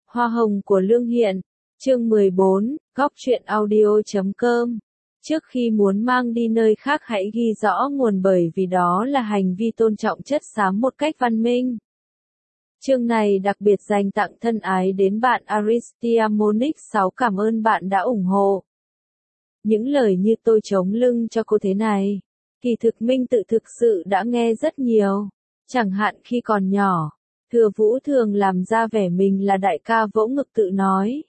Hoa hồng của Lương Hiện, chương 14, góc truyện audio.com. Trước khi muốn mang đi nơi khác hãy ghi rõ nguồn bởi vì đó là hành vi tôn trọng chất xám một cách văn minh. Chương này đặc biệt dành tặng thân ái đến bạn Aristia Monic 6, cảm ơn bạn đã ủng hộ. Những lời như tôi chống lưng cho cô thế này, kỳ thực Minh Tự thực sự đã nghe rất nhiều. Chẳng hạn khi còn nhỏ, Thừa Vũ thường làm ra vẻ mình là đại ca vỗ ngực tự nói.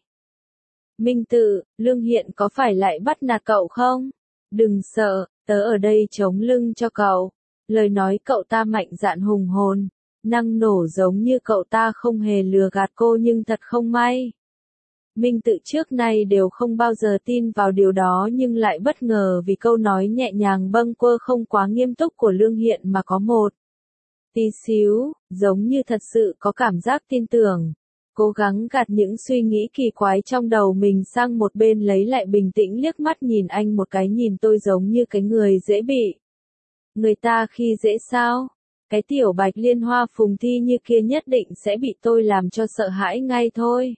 Minh Tự, Lương Hiện có phải lại bắt nạt cậu không? Đừng sợ, tớ ở đây chống lưng cho cậu. Lời nói cậu ta mạnh dạn hùng hồn, năng nổ giống như cậu ta không hề lừa gạt cô, nhưng thật không may. Minh Tự trước nay đều không bao giờ tin vào điều đó, nhưng lại bất ngờ vì câu nói nhẹ nhàng bâng quơ không quá nghiêm túc của Lương Hiện mà có một tí xíu, giống như thật sự có cảm giác tin tưởng. Cố gắng gạt những suy nghĩ kỳ quái trong đầu mình sang một bên, lấy lại bình tĩnh, liếc mắt nhìn anh một cái. Nhìn tôi giống như cái người dễ bị người ta khi dễ sao? Cái tiểu Bạch Liên Hoa Phùng Thi như kia nhất định sẽ bị tôi làm cho sợ hãi ngay thôi.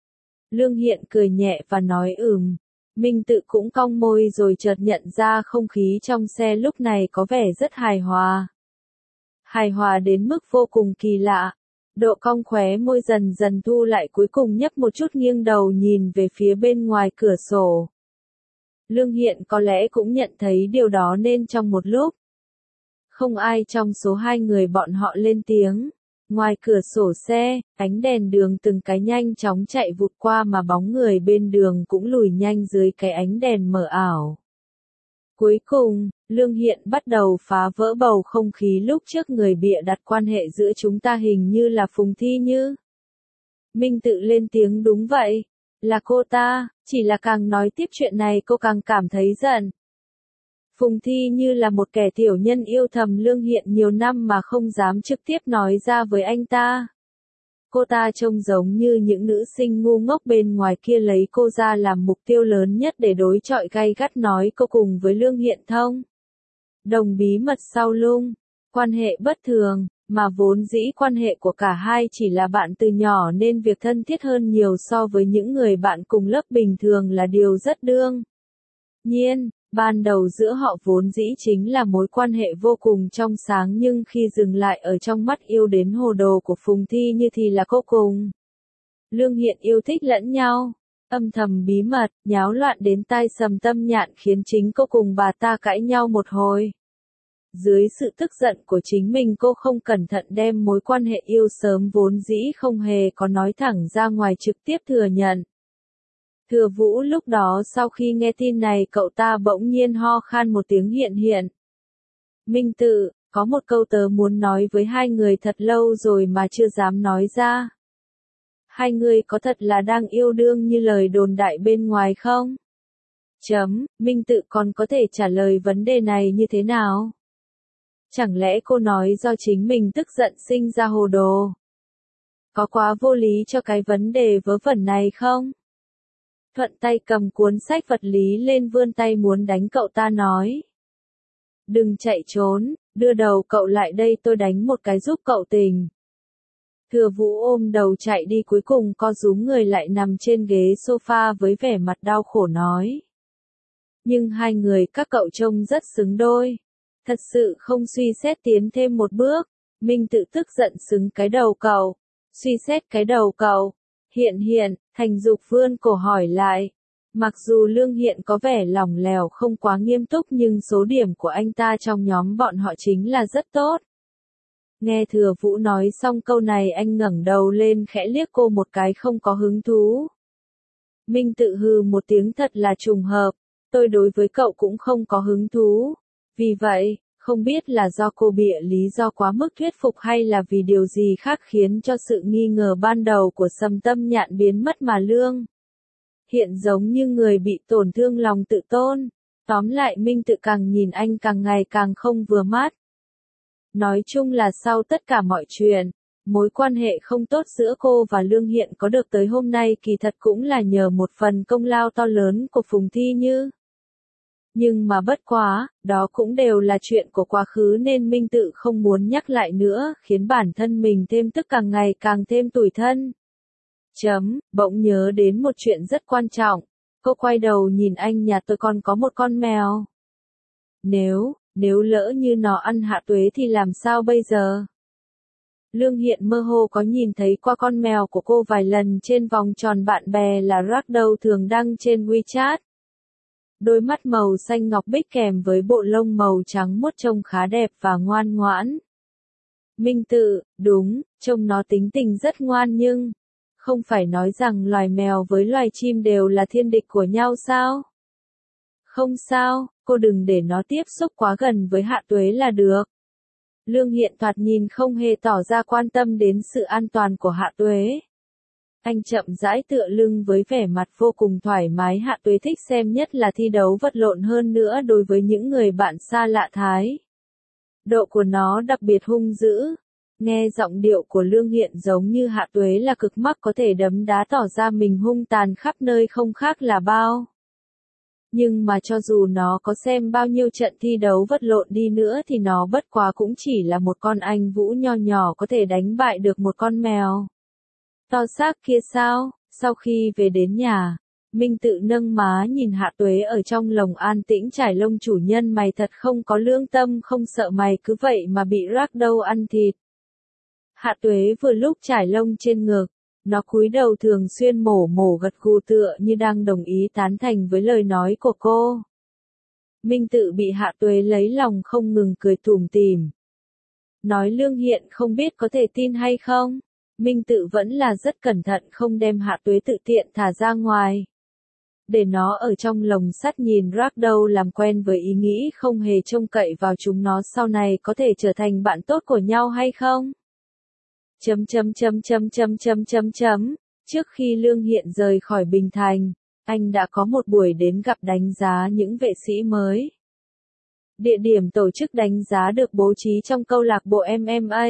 Lương Hiện cười nhẹ và nói Minh Tự cũng cong môi rồi chợt nhận ra không khí trong xe lúc này có vẻ rất hài hòa. Hài hòa đến mức vô cùng kỳ lạ. Độ cong khóe môi dần dần thu lại, cuối cùng nhấp một chút, nghiêng đầu nhìn về phía bên ngoài cửa sổ. Lương Hiện có lẽ cũng nhận thấy điều đó nên trong một lúc không ai trong số hai người bọn họ lên tiếng. Ngoài cửa sổ xe, ánh đèn đường từng cái nhanh chóng chạy vụt qua mà bóng người bên đường cũng lùi nhanh dưới cái ánh đèn mờ ảo. Cuối cùng, Lương Hiện bắt đầu phá vỡ bầu không khí lúc trước. Người bịa đặt quan hệ giữa chúng ta hình như là Phùng Thi Như. Minh Tự lên tiếng, đúng vậy, là cô ta, chỉ là càng nói tiếp chuyện này cô càng cảm thấy giận. Phùng Thi Như là một kẻ tiểu nhân yêu thầm Lương Hiện nhiều năm mà không dám trực tiếp nói ra với anh ta. Cô ta trông giống như những nữ sinh ngu ngốc bên ngoài kia lấy cô ra làm mục tiêu lớn nhất để đối chọi gay gắt, nói cô cùng với Lương Hiện thông đồng bí mật sau lưng, quan hệ bất thường, mà vốn dĩ quan hệ của cả hai chỉ là bạn từ nhỏ nên việc thân thiết hơn nhiều so với những người bạn cùng lớp bình thường là điều rất đương nhiên. Ban đầu giữa họ vốn dĩ chính là mối quan hệ vô cùng trong sáng, nhưng khi dừng lại ở trong mắt yêu đến hồ đồ của Phùng Thi Như thì là cô cùng Lương Hiện yêu thích lẫn nhau, âm thầm bí mật, nháo loạn đến tai sầm tâm nhạn, khiến chính cô cùng bà ta cãi nhau một hồi. Dưới sự tức giận của chính mình, cô không cẩn thận đem mối quan hệ yêu sớm vốn dĩ không hề có nói thẳng ra ngoài, trực tiếp thừa nhận. Thừa Vũ lúc đó sau khi nghe tin này, cậu ta bỗng nhiên ho khan một tiếng. Hiện. Minh Tự, có một câu tớ muốn nói với hai người thật lâu rồi mà chưa dám nói ra. Hai người có thật là đang yêu đương như lời đồn đại bên ngoài không? Minh Tự còn có thể trả lời vấn đề này như thế nào? Chẳng lẽ cô nói do chính mình tức giận sinh ra hồ đồ? Có quá vô lý cho cái vấn đề vớ vẩn này không? Thuận tay cầm cuốn sách vật lý lên, vươn tay muốn đánh cậu ta, nói. Đừng chạy trốn, đưa đầu cậu lại đây, tôi đánh một cái giúp cậu tỉnh. Thừa Vũ ôm đầu chạy đi, cuối cùng co rúm người lại nằm trên ghế sofa với vẻ mặt đau khổ nói. Nhưng hai người các cậu trông rất xứng đôi. Thật sự không suy xét tiến thêm một bước. Minh Tự tức giận xứng cái đầu cậu. Suy xét cái đầu cậu. Hiện, Thành Dục vươn cổ hỏi lại. Mặc dù Lương Hiện có vẻ lỏng lẻo không quá nghiêm túc, nhưng số điểm của anh ta trong nhóm bọn họ chính là rất tốt. Nghe Thừa Vũ nói xong câu này, anh ngẩng đầu lên khẽ liếc cô một cái, không có hứng thú. Minh Tự hừ một tiếng, thật là trùng hợp. Tôi đối với cậu cũng không có hứng thú. Vì vậy, không biết là do cô bịa lý do quá mức thuyết phục hay là vì điều gì khác khiến cho sự nghi ngờ ban đầu của Sầm Tâm Nhạn biến mất mà Lương Hiện giống như người bị tổn thương lòng tự tôn. Tóm lại, Minh Tự càng nhìn anh càng ngày càng không vừa mắt. Nói chung là sau tất cả mọi chuyện, mối quan hệ không tốt giữa cô và Lương Hiện có được tới hôm nay kỳ thật cũng là nhờ một phần công lao to lớn của Phùng Thi Như. Nhưng mà bất quá, đó cũng đều là chuyện của quá khứ nên Minh Tự không muốn nhắc lại nữa, khiến bản thân mình thêm tức, càng ngày càng thêm tủi thân. Bỗng nhớ đến một chuyện rất quan trọng. Cô quay đầu nhìn anh, nhà tôi còn có một con mèo. Nếu lỡ như nó ăn Hạ Tuế thì làm sao bây giờ? Lương Hiện mơ hồ có nhìn thấy qua con mèo của cô vài lần trên vòng tròn bạn bè là Ragdoll thường đăng trên WeChat. Đôi mắt màu xanh ngọc bích kèm với bộ lông màu trắng muốt trông khá đẹp và ngoan ngoãn. Minh Tự, đúng, trông nó tính tình rất ngoan nhưng, không phải nói rằng loài mèo với loài chim đều là thiên địch của nhau sao? Không sao, cô đừng để nó tiếp xúc quá gần với Hạ Tuế là được. Lương Hiện thoạt nhìn không hề tỏ ra quan tâm đến sự an toàn của Hạ Tuế. Anh chậm rãi tựa lưng với vẻ mặt vô cùng thoải mái. Hạ Tuế thích xem nhất là thi đấu vật lộn, hơn nữa đối với những người bạn xa lạ thái độ của nó đặc biệt hung dữ. Nghe giọng điệu của Lương Hiện giống như Hạ Tuế là cực mắc, có thể đấm đá tỏ ra mình hung tàn khắp nơi không khác là bao. Nhưng mà cho dù nó có xem bao nhiêu trận thi đấu vật lộn đi nữa thì nó bất quá cũng chỉ là một con anh vũ nho nhỏ có thể đánh bại được một con mèo to xác kia sao? Sau khi về đến nhà, Minh Tự nâng má nhìn Hạ Tuế ở trong lồng an tĩnh trải lông. Chủ nhân mày thật không có lương tâm, không sợ mày cứ vậy mà bị Ragdoll ăn thịt. Hạ Tuế vừa lúc trải lông trên ngực, nó cúi đầu thường xuyên mổ gật gù tựa như đang đồng ý tán thành với lời nói của cô. Minh Tự bị Hạ Tuế lấy lòng không ngừng cười tủm tỉm. Nói Lương Hiện không biết có thể tin hay không, Minh Tự vẫn là rất cẩn thận không đem Hạ Tuế tự tiện thả ra ngoài. Để nó ở trong lồng sắt nhìn Ragdoll làm quen với ý nghĩ không hề trông cậy vào chúng nó sau này có thể trở thành bạn tốt của nhau hay không. Trước khi Lương Hiện rời khỏi Bình Thành, anh đã có một buổi đến gặp đánh giá những vệ sĩ mới. Địa điểm tổ chức đánh giá được bố trí trong câu lạc bộ MMA.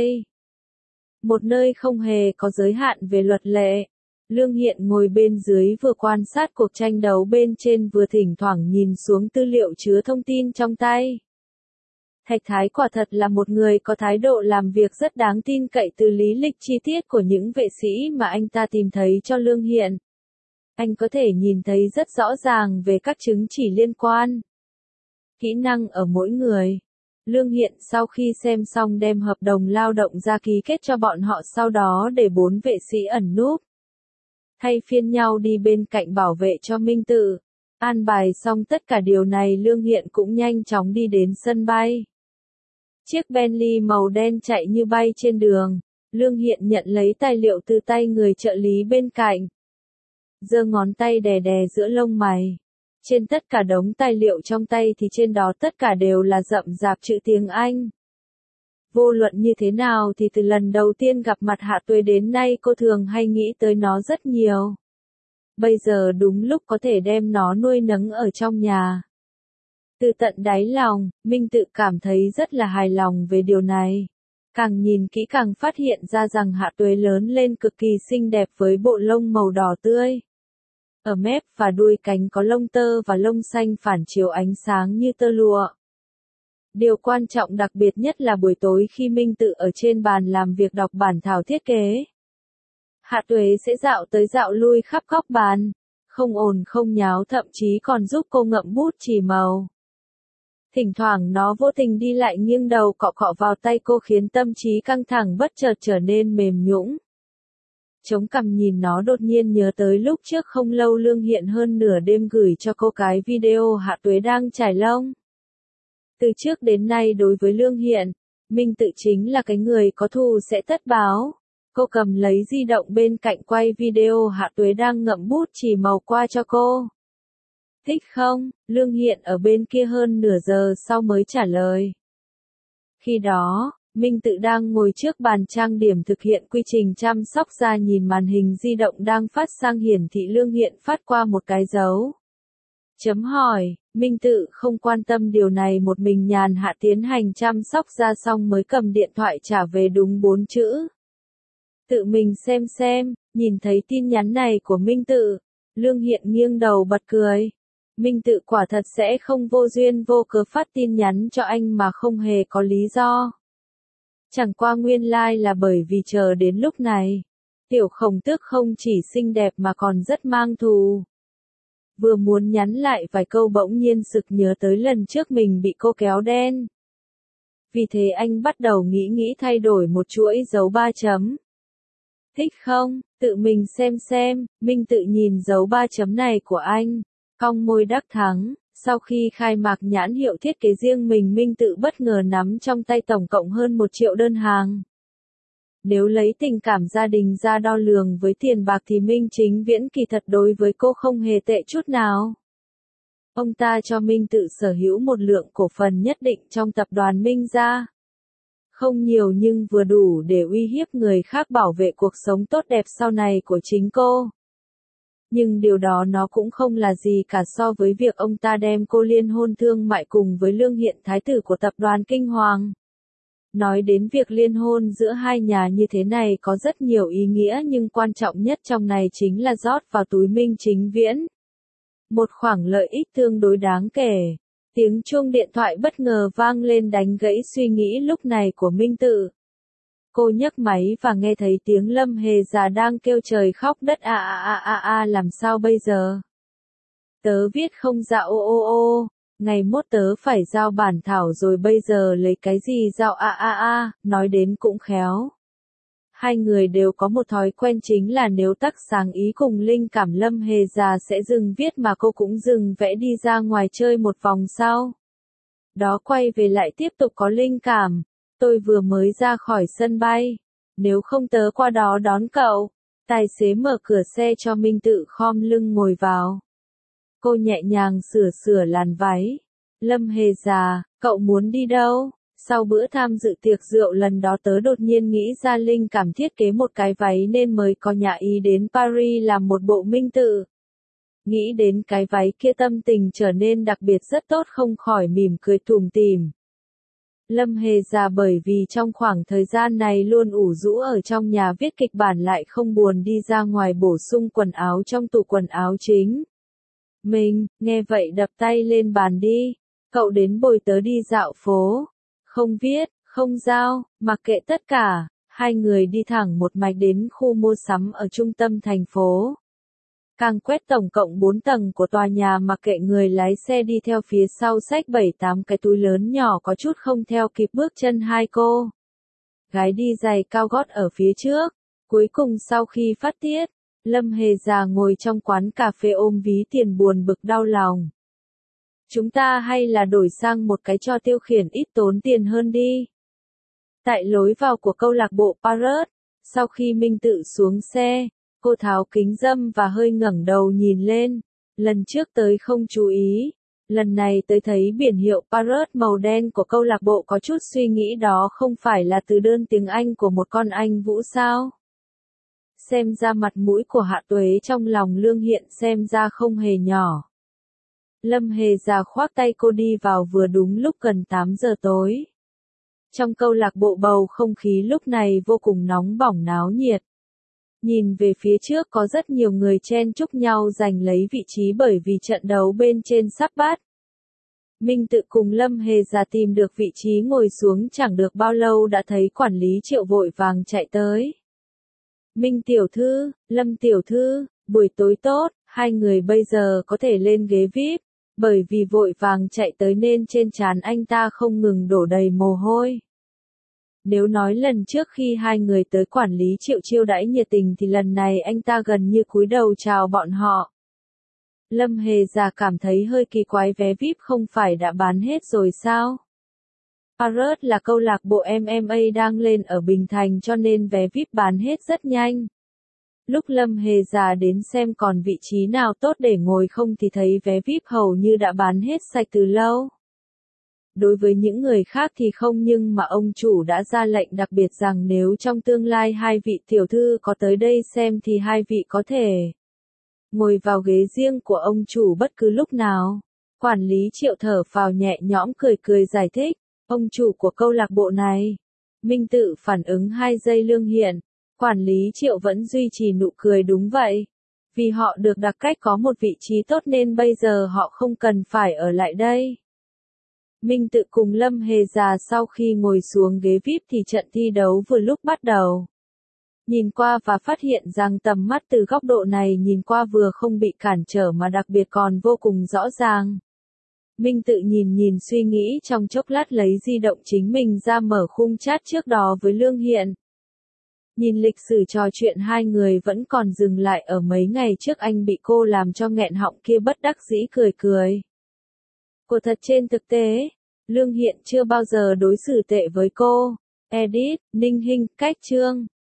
Một nơi không hề có giới hạn về luật lệ. Lương Hiện ngồi bên dưới vừa quan sát cuộc tranh đấu bên trên vừa thỉnh thoảng nhìn xuống tư liệu chứa thông tin trong tay. Thạch Thái quả thật là một người có thái độ làm việc rất đáng tin cậy. Từ lý lịch chi tiết của những vệ sĩ mà anh ta tìm thấy cho Lương Hiện, anh có thể nhìn thấy rất rõ ràng về các chứng chỉ liên quan, kỹ năng ở mỗi người. Lương Hiện sau khi xem xong đem hợp đồng lao động ra ký kết cho bọn họ, sau đó để 4 vệ sĩ ẩn núp thay phiên nhau đi bên cạnh bảo vệ cho Minh Tự. An bài xong tất cả điều này, Lương Hiện cũng nhanh chóng đi đến sân bay. Chiếc Bentley màu đen chạy như bay trên đường. Lương Hiện nhận lấy tài liệu từ tay người trợ lý bên cạnh. Giơ ngón tay đè đè giữa lông mày. Trên tất cả đống tài liệu trong tay thì trên đó tất cả đều là rậm rạp chữ tiếng Anh. Vô luận như thế nào thì từ lần đầu tiên gặp mặt Hạ Tuế đến nay cô thường hay nghĩ tới nó rất nhiều. Bây giờ đúng lúc có thể đem nó nuôi nấng ở trong nhà. Từ tận đáy lòng, Minh Tự cảm thấy rất là hài lòng về điều này. Càng nhìn kỹ càng phát hiện ra rằng Hạ Tuế lớn lên cực kỳ xinh đẹp với bộ lông màu đỏ tươi. Ở mép và đuôi cánh có lông tơ và lông xanh phản chiếu ánh sáng như tơ lụa. Điều quan trọng đặc biệt nhất là buổi tối khi Minh Tự ở trên bàn làm việc đọc bản thảo thiết kế. Hạ Tuế sẽ dạo tới dạo lui khắp góc bàn, không ồn không nháo, thậm chí còn giúp cô ngậm bút chì màu. Thỉnh thoảng nó vô tình đi lại nghiêng đầu cọ cọ vào tay cô khiến tâm trí căng thẳng bất chợt trở nên mềm nhũn. Chống cằm nhìn nó, đột nhiên nhớ tới lúc trước không lâu Lương Hiện hơn nửa đêm gửi cho cô cái video Hạ Tuế đang chải lông. Từ trước đến nay đối với Lương Hiện, Minh Tự chính là cái người có thù sẽ tất báo. Cô cầm lấy di động bên cạnh quay video Hạ Tuế đang ngậm bút chì màu qua cho cô. Thích không? Lương Hiện ở bên kia hơn nửa giờ sau mới trả lời. Khi đó, Minh Tự đang ngồi trước bàn trang điểm thực hiện quy trình chăm sóc da, nhìn màn hình di động đang phát sang hiển thị Lương Hiện phát qua một cái dấu chấm hỏi. Minh Tự không quan tâm điều này, một mình nhàn hạ tiến hành chăm sóc da xong mới cầm điện thoại trả về đúng 4 chữ. Tự mình xem, nhìn thấy tin nhắn này của Minh Tự, Lương Hiện nghiêng đầu bật cười. Minh Tự quả thật sẽ không vô duyên vô cớ phát tin nhắn cho anh mà không hề có lý do. Chẳng qua nguyên lai là bởi vì chờ đến lúc này, Tiểu Khổng Tước không chỉ xinh đẹp mà còn rất mang thù. Vừa muốn nhắn lại vài câu bỗng nhiên sực nhớ tới lần trước mình bị cô kéo đen. Vì thế anh bắt đầu nghĩ thay đổi một chuỗi dấu 3 chấm. Thích không? Tự mình xem, Minh Tự nhìn dấu 3 chấm này của anh, cong môi đắc thắng. Sau khi khai mạc nhãn hiệu thiết kế riêng mình, Minh Tự bất ngờ nắm trong tay tổng cộng hơn 1 triệu đơn hàng. Nếu lấy tình cảm gia đình ra đo lường với tiền bạc thì Minh Chính Viễn kỳ thật đối với cô không hề tệ chút nào. Ông ta cho Minh Tự sở hữu một lượng cổ phần nhất định trong tập đoàn Minh Gia. Không nhiều nhưng vừa đủ để uy hiếp người khác bảo vệ cuộc sống tốt đẹp sau này của chính cô. Nhưng điều đó nó cũng không là gì cả so với việc ông ta đem cô liên hôn thương mại cùng với Lương Hiện Thái tử của tập đoàn Kinh Hoàng. Nói đến việc liên hôn giữa hai nhà như thế này có rất nhiều ý nghĩa nhưng quan trọng nhất trong này chính là rót vào túi Minh Chính Viễn một khoản lợi ích tương đối đáng kể. Tiếng chuông điện thoại bất ngờ vang lên đánh gãy suy nghĩ lúc này của Minh Tự. Cô nhấc máy và nghe thấy tiếng Lâm Hề già đang kêu trời khóc đất làm sao bây giờ? Tớ viết không dạ ô, ngày mốt tớ phải giao bản thảo rồi bây giờ lấy cái gì giao nói đến cũng khéo. Hai người đều có một thói quen chính là nếu tác sáng ý cùng linh cảm Lâm Hề già sẽ dừng viết mà cô cũng dừng vẽ đi ra ngoài chơi một vòng sau. Đó quay về lại tiếp tục có linh cảm. Tôi vừa mới ra khỏi sân bay. Nếu không tớ qua đó đón cậu. Tài xế mở cửa xe cho Minh Tự khom lưng ngồi vào. Cô nhẹ nhàng sửa làn váy. Lâm Hề già, cậu muốn đi đâu? Sau bữa tham dự tiệc rượu lần đó tớ đột nhiên nghĩ ra linh cảm thiết kế một cái váy nên mới có nhã ý đến Paris làm một bộ Minh Tự. Nghĩ đến cái váy kia tâm tình trở nên đặc biệt rất tốt không khỏi mỉm cười tủm tỉm. Lâm Hề già bởi vì trong khoảng thời gian này luôn ủ rũ ở trong nhà viết kịch bản lại không buồn đi ra ngoài bổ sung quần áo trong tủ quần áo chính. Mình, nghe vậy đập tay lên bàn đi. Cậu đến bồi tớ đi dạo phố. Không viết, không giao, mặc kệ tất cả. Hai người đi thẳng một mạch đến khu mua sắm ở trung tâm thành phố. Càng quét tổng cộng 4 tầng của tòa nhà mặc kệ người lái xe đi theo phía sau xách 7-8 cái túi lớn nhỏ có chút không theo kịp bước chân hai cô. Gái đi giày cao gót ở phía trước. Cuối cùng sau khi phát tiết, Lâm Hề già ngồi trong quán cà phê ôm ví tiền buồn bực đau lòng. Chúng ta hay là đổi sang một cái trò tiêu khiển ít tốn tiền hơn đi. Tại lối vào của câu lạc bộ Parrot, sau khi Minh Tự xuống xe, cô tháo kính râm và hơi ngẩng đầu nhìn lên. Lần trước tới không chú ý. Lần này tới thấy biển hiệu Parrot màu đen của câu lạc bộ có chút suy nghĩ đó không phải là từ đơn tiếng Anh của một con Anh Vũ sao? Xem ra mặt mũi của Hạ Tuế trong lòng Lương Hiện xem ra không hề nhỏ. Lâm Hề già khoác tay cô đi vào vừa đúng lúc gần 8 giờ tối. Trong câu lạc bộ bầu không khí lúc này vô cùng nóng bỏng náo nhiệt. Nhìn về phía trước có rất nhiều người chen chúc nhau giành lấy vị trí bởi vì trận đấu bên trên sắp bắt. Minh Tự cùng Lâm Hề già tìm được vị trí ngồi xuống chẳng được bao lâu đã thấy quản lý Triệu vội vàng chạy tới. Minh tiểu thư, Lâm tiểu thư, buổi tối tốt, hai người bây giờ có thể lên ghế VIP, bởi vì vội vàng chạy tới nên trên trán anh ta không ngừng đổ đầy mồ hôi. Nếu nói lần trước khi hai người tới quản lý Triệu chiêu đãi nhiệt tình thì lần này anh ta gần như cúi đầu chào bọn họ. Lâm Hề già cảm thấy hơi kỳ quái vé VIP không phải đã bán hết rồi sao? Parrot là câu lạc bộ MMA đang lên ở Bình Thành cho nên vé VIP bán hết rất nhanh. Lúc Lâm Hề già đến xem còn vị trí nào tốt để ngồi không thì thấy vé VIP hầu như đã bán hết sạch từ lâu. Đối với những người khác thì không nhưng mà ông chủ đã ra lệnh đặc biệt rằng nếu trong tương lai hai vị tiểu thư có tới đây xem thì hai vị có thể ngồi vào ghế riêng của ông chủ bất cứ lúc nào. Quản lý Triệu thở phào nhẹ nhõm cười giải thích, ông chủ của câu lạc bộ này. Minh Tự phản ứng 2 giây Lương Hiện, quản lý Triệu vẫn duy trì nụ cười đúng vậy. Vì họ được đặc cách có một vị trí tốt nên bây giờ họ không cần phải ở lại đây. Minh Tự cùng Lâm Hề già sau khi ngồi xuống ghế VIP thì trận thi đấu vừa lúc bắt đầu. Nhìn qua và phát hiện rằng tầm mắt từ góc độ này nhìn qua vừa không bị cản trở mà đặc biệt còn vô cùng rõ ràng. Minh tự nhìn suy nghĩ trong chốc lát lấy di động chính mình ra mở khung chat trước đó với Lương Hiện. Nhìn lịch sử trò chuyện hai người vẫn còn dừng lại ở mấy ngày trước anh bị cô làm cho nghẹn họng kia bất đắc dĩ cười. Cô thật trên thực tế, Lương Hiện chưa bao giờ đối xử tệ với cô. Edit, Ninh Hinh, cách chương.